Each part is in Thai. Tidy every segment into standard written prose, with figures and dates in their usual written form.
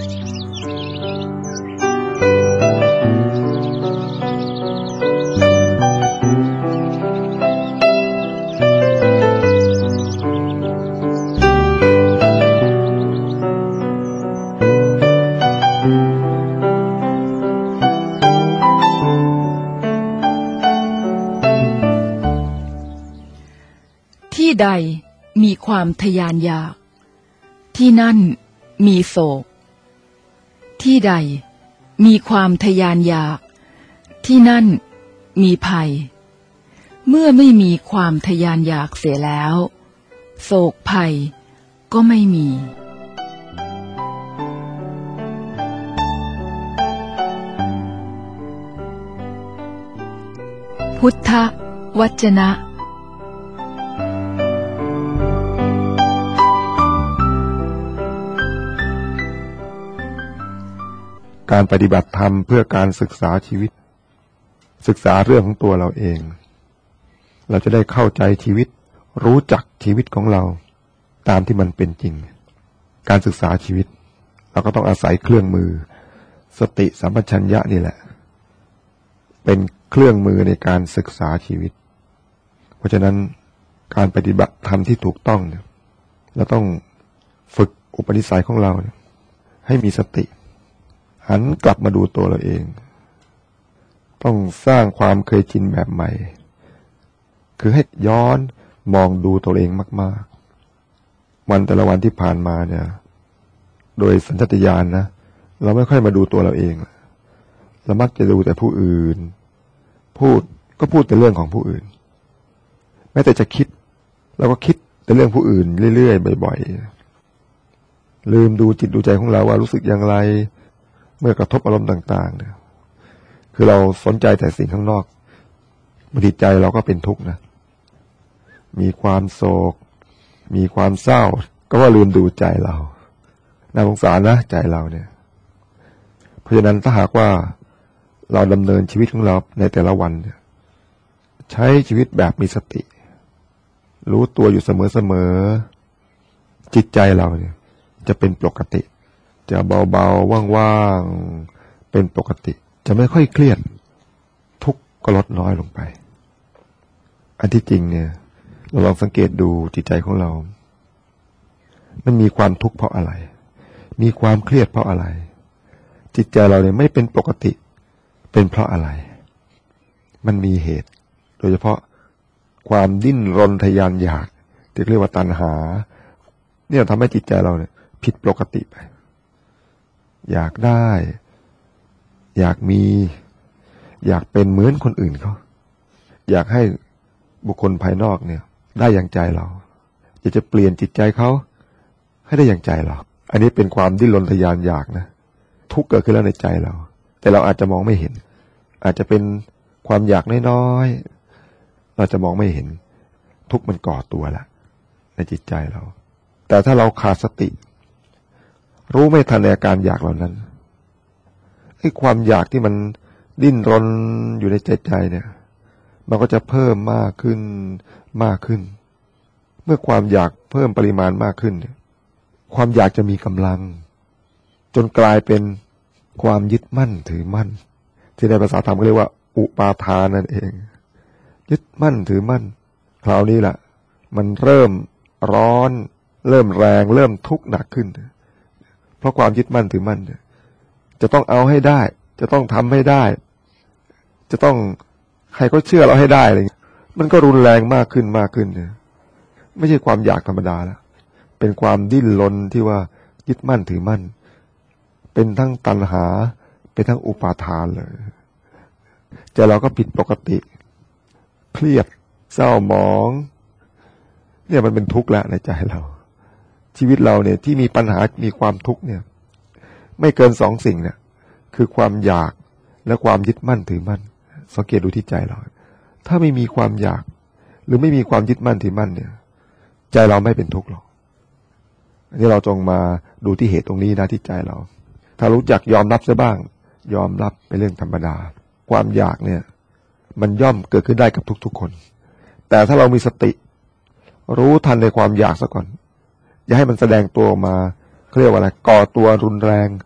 ที่ใดมีความทะยานอยากที่นั่นมีโศกที่ใดมีความทะยานอยากที่นั่นมีภัยเมื่อไม่มีความทะยานอยากเสียแล้วโศกภัยก็ไม่มีพุทธวจนะการปฏิบัติธรรมเพื่อการศึกษาชีวิตศึกษาเรื่องของตัวเราเองเราจะได้เข้าใจชีวิตรู้จักชีวิตของเราตามที่มันเป็นจริงการศึกษาชีวิตเราก็ต้องอาศัยเครื่องมือสติสัมปชัญญะนี่แหละเป็นเครื่องมือในการศึกษาชีวิตเพราะฉะนั้นการปฏิบัติธรรมที่ถูกต้องเนี่ยเราต้องฝึกอุปนิสัยของเราให้มีสติหันกลับมาดูตัวเราเองต้องสร้างความเคยชินแบบใหม่คือให้ย้อนมองดูตัวเองมากๆวันแต่ละวันที่ผ่านมาเนี่ยโดยสัญชาตญาณนะเราไม่ค่อยมาดูตัวเราเองเรามักจะดูแต่ผู้อื่นพูดแต่เรื่องของผู้อื่นแม้แต่จะคิดเราก็คิดแต่เรื่องผู้อื่นเรื่อยๆบ่อยๆลืมดูจิตดูใจของเราว่ารู้สึกอย่างไรเมื่อกระทบอารมณ์ต่างๆเนี่ยคือเราสนใจแต่สิ่งข้างนอกบางทีใจเราก็เป็นทุกข์นะมีความโศกมีความเศร้าก็ว่าลืมดูใจเราน่าสงสารนะใจเราเนี่ยเพราะฉะนั้นถ้าหากว่าเราดำเนินชีวิตของเราในแต่ละวันเนี่ยใช้ชีวิตแบบมีสติรู้ตัวอยู่เสมอๆจิตใจเราเนี่ยจะเป็นปกติจะเบาๆว่างๆเป็นปกติจะไม่ค่อยเครียดทุกข์ก็ลดน้อยลงไปอันที่จริงเนี่ยเราลองสังเกตดูจิตใจของเรามันมีความทุกข์เพราะอะไรมีความเครียดเพราะอะไรจิตใจเราเนี่ยไม่เป็นปกติเป็นเพราะอะไรมันมีเหตุโดยเฉพาะความดิ้นรนทะยานอยากที่เรียกว่าตัณหาเนี่ยทำให้จิตใจเราเนี่ยผิดปกติไปอยากได้อยากมีอยากเป็นเหมือนคนอื่นเขาอยากให้บุคคลภายนอกเนี่ยได้อย่างใจเราอยากจะเปลี่ยนจิตใจเขาให้ได้อย่างใจเราอันนี้เป็นความดิ้นรนทะยานอยากนะทุกข์เกิดขึ้นแล้วในใจเราแต่เราอาจจะมองไม่เห็นอาจจะเป็นความอยากน้อยๆเราจะมองไม่เห็นทุกข์มันก่อตัวแล้วในจิตใจเราแต่ถ้าเราขาดสติรู้ไม่ทันในอาการอยากเหล่านั้นไอ้ความอยากที่มันดิ้นรนอยู่ในใจเนี่ยมันก็จะเพิ่มมากขึ้นเมื่อความอยากเพิ่มปริมาณมากขึ้นเนี่ยความอยากจะมีกำลังจนกลายเป็นความยึดมั่นถือมั่นที่ในภาษาธรรมก็เรียกว่าอุปาทานนั่นเองยึดมั่นถือมั่นคราวนี้แหละมันเริ่มร้อนเริ่มแรงเริ่มทุกข์หนักขึ้นเพราะความยึดมั่นถือมั่นจะต้องเอาให้ได้จะต้องทำให้ได้จะต้องใครก็เชื่อเราให้ได้อะไรมันก็รุนแรงมากขึ้นเนี่ยไม่ใช่ความอยากธรรมดาแล้วเป็นความดิ้นรนที่ว่ายึดมั่นถือมั่นเป็นทั้งตัณหาเป็นทั้งอุปาทานเลยใจเราก็ผิดปกติเครียดเศร้าหมองเนี่ยมันเป็นทุกข์แล้วในใจเราชีวิตเราเนี่ยที่มีปัญหามีความทุกข์เนี่ยไม่เกินสองสิ่งเนี่ยคือความอยากและความยึดมั่นถือมั่นสังเกตดูที่ใจเราถ้าไม่มีความอยากหรือไม่มีความยึดมั่นถือมั่นเนี่ยใจเราไม่เป็นทุกข์หรอกอันนี้เราจงมาดูที่เหตุตรงนี้นะที่ใจเราถ้ารู้จักยอมรับซะบ้างยอมรับเป็นเรื่องธรรมดาความอยากเนี่ยมันย่อมเกิดขึ้นได้กับทุกๆคนแต่ถ้าเรามีสติรู้ทันในความอยากซะก่อนอย่าให้มันแสดงตัวออกมาเขาเรียกว่าอะไรก่อตัวรุนแรง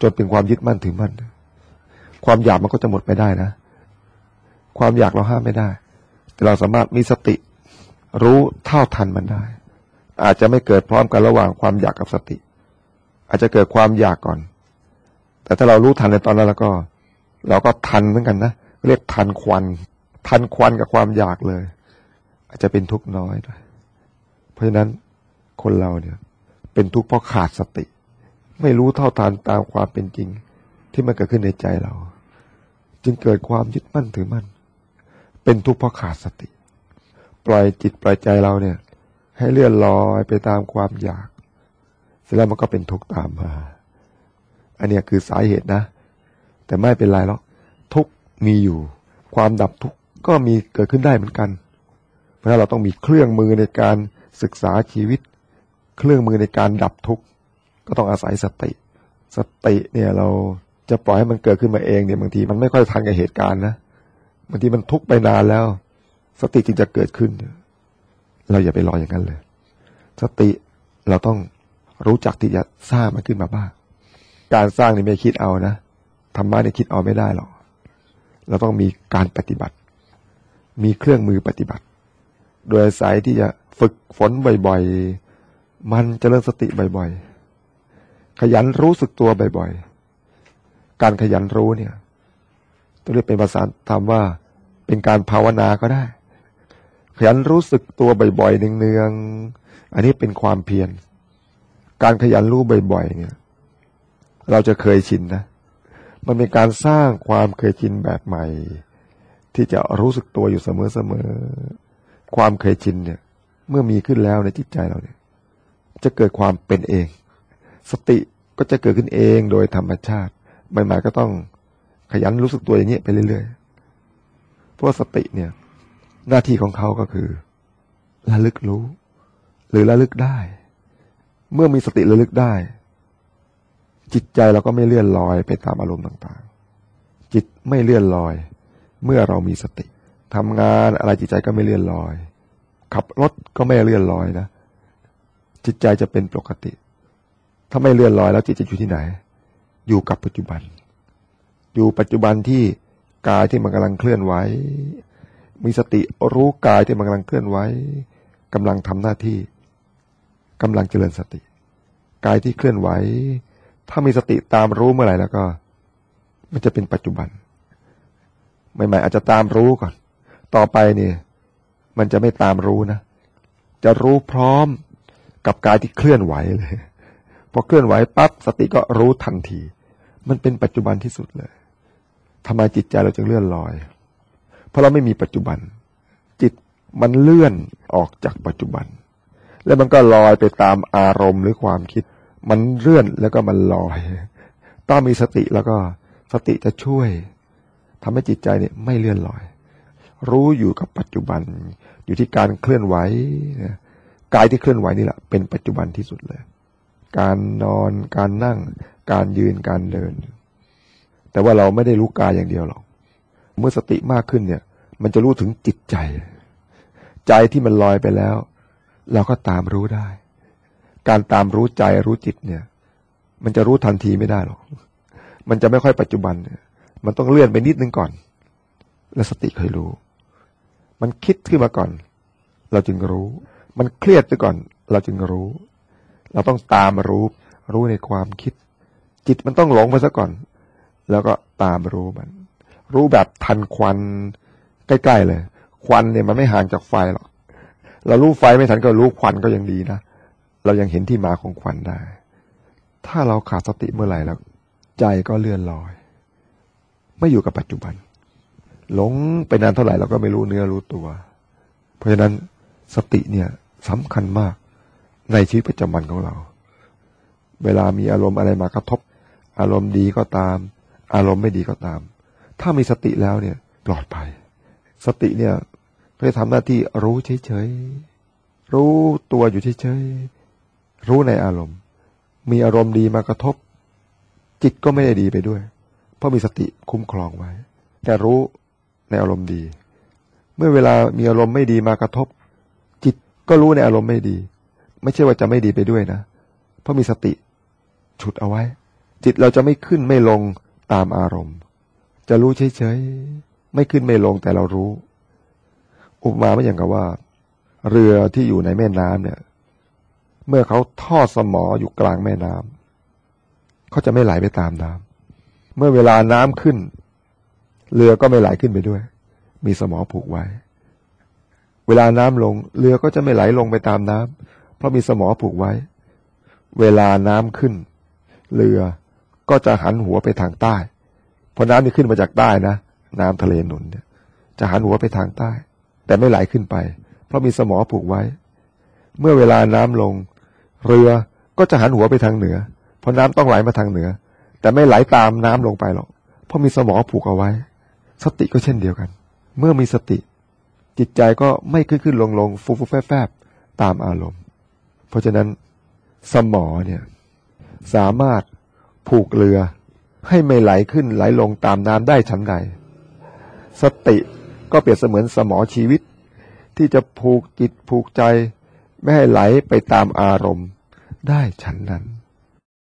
จนเป็นความยึดมั่นถือมั่นความอยากมันก็จะหมดไปได้นะความอยากเราห้ามไม่ได้แต่เราสามารถมีสติรู้เท่าทันมันได้อาจจะไม่เกิดพร้อมกันระหว่างความอยากกับสติอาจจะเกิดความอยากก่อนแต่ถ้าเรารู้ทันในตอนนั้นแล้วก็เราก็ทันเหมือนกันนะเรียกทันควันกับความอยากเลยอาจจะเป็นทุกข์น้อยด้วยเพราะฉะนั้นคนเราเนี่ยเป็นทุกข์เพราะขาดสติไม่รู้เท่าทันตามความเป็นจริงที่มันเกิดขึ้นในใจเราจึงเกิดความยึดมั่นถือมั่นเป็นทุกข์เพราะขาดสติปล่อยจิตปล่อยใจเราเนี่ยให้เลื่อนลอยไปตามความอยากเสร็จแล้วมันก็เป็นทุกข์ตามมาอันนี้คือสาเหตุนะแต่ไม่เป็นไรหรอกทุกข์มีอยู่ความดับทุกข์ก็มีเกิดขึ้นได้เหมือนกันเพราะฉะนั้นเราต้องมีเครื่องมือในการศึกษาชีวิตเครื่องมือในการดับทุกข์ก็ต้องอาศัยสติเนี่ยเราจะปล่อยให้มันเกิดขึ้นมาเองเนี่ยบางทีมันไม่ค่อยทันกับเหตุการณ์นะบางทีมันทุกข์ไปนานแล้วสติจึงจะเกิดขึ้นเราอย่าไปรออย่างนั้นเลยสติเราต้องรู้จักที่จะสร้างมันขึ้นมาบ้างการสร้างนี่ไม่คิดเอานะธรรมะนี่คิดเอาไม่ได้หรอกเราต้องมีการปฏิบัติมีเครื่องมือปฏิบัติโดยอาศัยที่จะฝึกฝนบ่อยๆมันเจริญสติบ่อยๆขยันรู้สึกตัวบ่อยๆการขยันรู้เนี่ยต้องเรียกเป็นภาษาธรรมว่าเป็นการภาวนาก็ได้ขยันรู้สึกตัวบ่อยๆเนืองๆอันนี้เป็นความเพียรการขยันรู้บ่อยๆเนี่ยเราจะเคยชินนะมันเป็นการสร้างความเคยชินแบบใหม่ที่จะรู้สึกตัวอยู่เสมอๆความเคยชินเนี่ยเมื่อมีขึ้นแล้วในจิตใจเราเนี่ยจะเกิดความเป็นเองสติก็จะเกิดขึ้นเองโดยธรรมชาติใหม่ๆก็ต้องขยันรู้สึกตัวอย่างนี้ไปเรื่อยๆเพราะสติเนี่ยหน้าที่ของเขาก็คือระลึกรู้หรือระลึกได้เมื่อมีสติระลึกได้จิตใจเราก็ไม่เลื่อนลอยไปตามอารมณ์ต่างๆจิตไม่เลื่อนลอยเมื่อเรามีสติทำงานอะไรจิตใจก็ไม่เลื่อนลอยขับรถก็ไม่เลื่อนลอยนะจิตใจจะเป็นปกติถ้าไม่เลื่อนลอยแล้วจิตจะอยู่ที่ไหนอยู่กับปัจจุบันอยู่ปัจจุบันที่กายที่มันกำลังเคลื่อนไหวมีสติรู้กายที่มันกำลังเคลื่อนไหวกำลังทำหน้าที่กำลังเจริญสติกายที่เคลื่อนไหวถ้ามีสติตามรู้เมื่อไหร่แล้วก็มันจะเป็นปัจจุบันใหม่ๆอาจจะตามรู้ก่อนต่อไปเนี่ยมันจะไม่ตามรู้นะจะรู้พร้อมกับกายที่เคลื่อนไหวเลยพอเคลื่อนไหวปั๊บสติก็รู้ทันทีมันเป็นปัจจุบันที่สุดเลยทำไมจิตใจเราจึงเลื่อนลอยเพราะเราไม่มีปัจจุบันจิตมันเลื่อนออกจากปัจจุบันแล้วมันก็ลอยไปตามอารมณ์หรือความคิดมันเลื่อนแล้วก็มันลอยต้องมีสติแล้วก็สติจะช่วยทำให้จิตใจเนี่ยไม่เลื่อนลอยรู้อยู่กับปัจจุบันอยู่ที่การเคลื่อนไหวกายที่เคลื่อนไหวนี่แหละเป็นปัจจุบันที่สุดเลยการนอนการนั่งการยืนการเดินแต่ว่าเราไม่ได้รู้กายอย่างเดียวหรอกเมื่อสติมากขึ้นเนี่ยมันจะรู้ถึงจิตใจใจที่มันลอยไปแล้วเราก็ตามรู้ได้การตามรู้ใจรู้จิตเนี่ยมันจะรู้ทันทีไม่ได้หรอกมันจะไม่ค่อยปัจจุบันมันต้องเลื่อนไปนิดนึงก่อนแล้วสติค่อยรู้มันคิดขึ้นมาก่อนเราจึงรู้มันเครียดไปก่อนเราจึงรู้เราต้องตามรู้ในความคิดจิตมันต้องหลงไปซะก่อนแล้วก็ตามรู้มันรู้แบบทันควันใกล้ๆเลยควันเนี่ยมันไม่ห่างจากไฟหรอกเรารู้ไฟไม่ทันก็รู้ควันก็ยังดีนะเรายังเห็นที่มาของควันได้ถ้าเราขาดสติเมื่อไหร่แล้วใจก็เลื่อนลอยไม่อยู่กับปัจจุบันหลงไปนานเท่าไหร่เราก็ไม่รู้เนื้อรู้ตัวเพราะฉะนั้นสติเนี่ยสำคัญมากในชีวิตประจำวันของเราเวลามีอารมณ์อะไรมากระทบอารมณ์ดีก็ตามอารมณ์ไม่ดีก็ตามถ้ามีสติแล้วเนี่ยปลอดภัยสติเนี่ยก็จะทำหน้าที่รู้เฉยๆรู้ตัวอยู่เฉยๆรู้ในอารมณ์มีอารมณ์ดีมากระทบจิตก็ไม่ได้ดีไปด้วยเพราะมีสติคุ้มครองไว้แต่รู้ในอารมณ์ดีเมื่อเวลามีอารมณ์ไม่ดีมากระทบจิตก็รู้ในอารมณ์ไม่ดีไม่ใช่ว่าจะไม่ดีไปด้วยนะเพราะมีสติฉุดเอาไว้จิตเราจะไม่ขึ้นไม่ลงตามอารมณ์จะรู้เฉยๆไม่ขึ้นไม่ลงแต่เรารู้อุปมาไม่อย่างกับว่าเรือที่อยู่ในแม่น้ำเนี่ยเมื่อเขาทอดสมออยู่กลางแม่น้ำเขาจะไม่ไหลไปตามน้ำเมื่อเวลาน้ำขึ้นเรือก็ไม่ไหลขึ้นไปด้วยมีสมอผูกไว้เวลาน้ำลงเรือก็จะไม่ไหลลงไปตามน้ำเพราะมีสมอผูกไว้เวลาน้ำขึ้นเรือก็จะหันหัวไปทางใต้เพราะน้ำนี่ขึ้นมาจากใต้นะน้ำทะเลหนุนเนี่ยจะหันหัวไปทางใต้แต่ไม่ไหลขึ้นไปเพราะมีสมอผูกไว้เมื่อเวลาน้ำลงเรือก็จะหันหัวไปทางเหนือเพราะน้ำต้องไหลมาทางเหนือแต่ไม่ไหลตามน้ำลงไปหรอกเพราะมีสมอผูกเอาไว้สติก็เช่นเดียวกันเมื่อมีสติจิตใจก็ไม่ขึ้นลงฟูแฟบตามอารมณ์เพราะฉะนั้นสมอเนี่ยสามารถผูกเรือให้ไม่ไหลขึ้นไหลลงตามน้ำได้ฉันใดสติก็เปรียบเสมือนสมอชีวิตที่จะผูกจิตผูกใจไม่ให้ไหลไปตามอารมณ์ได้ฉันนั้น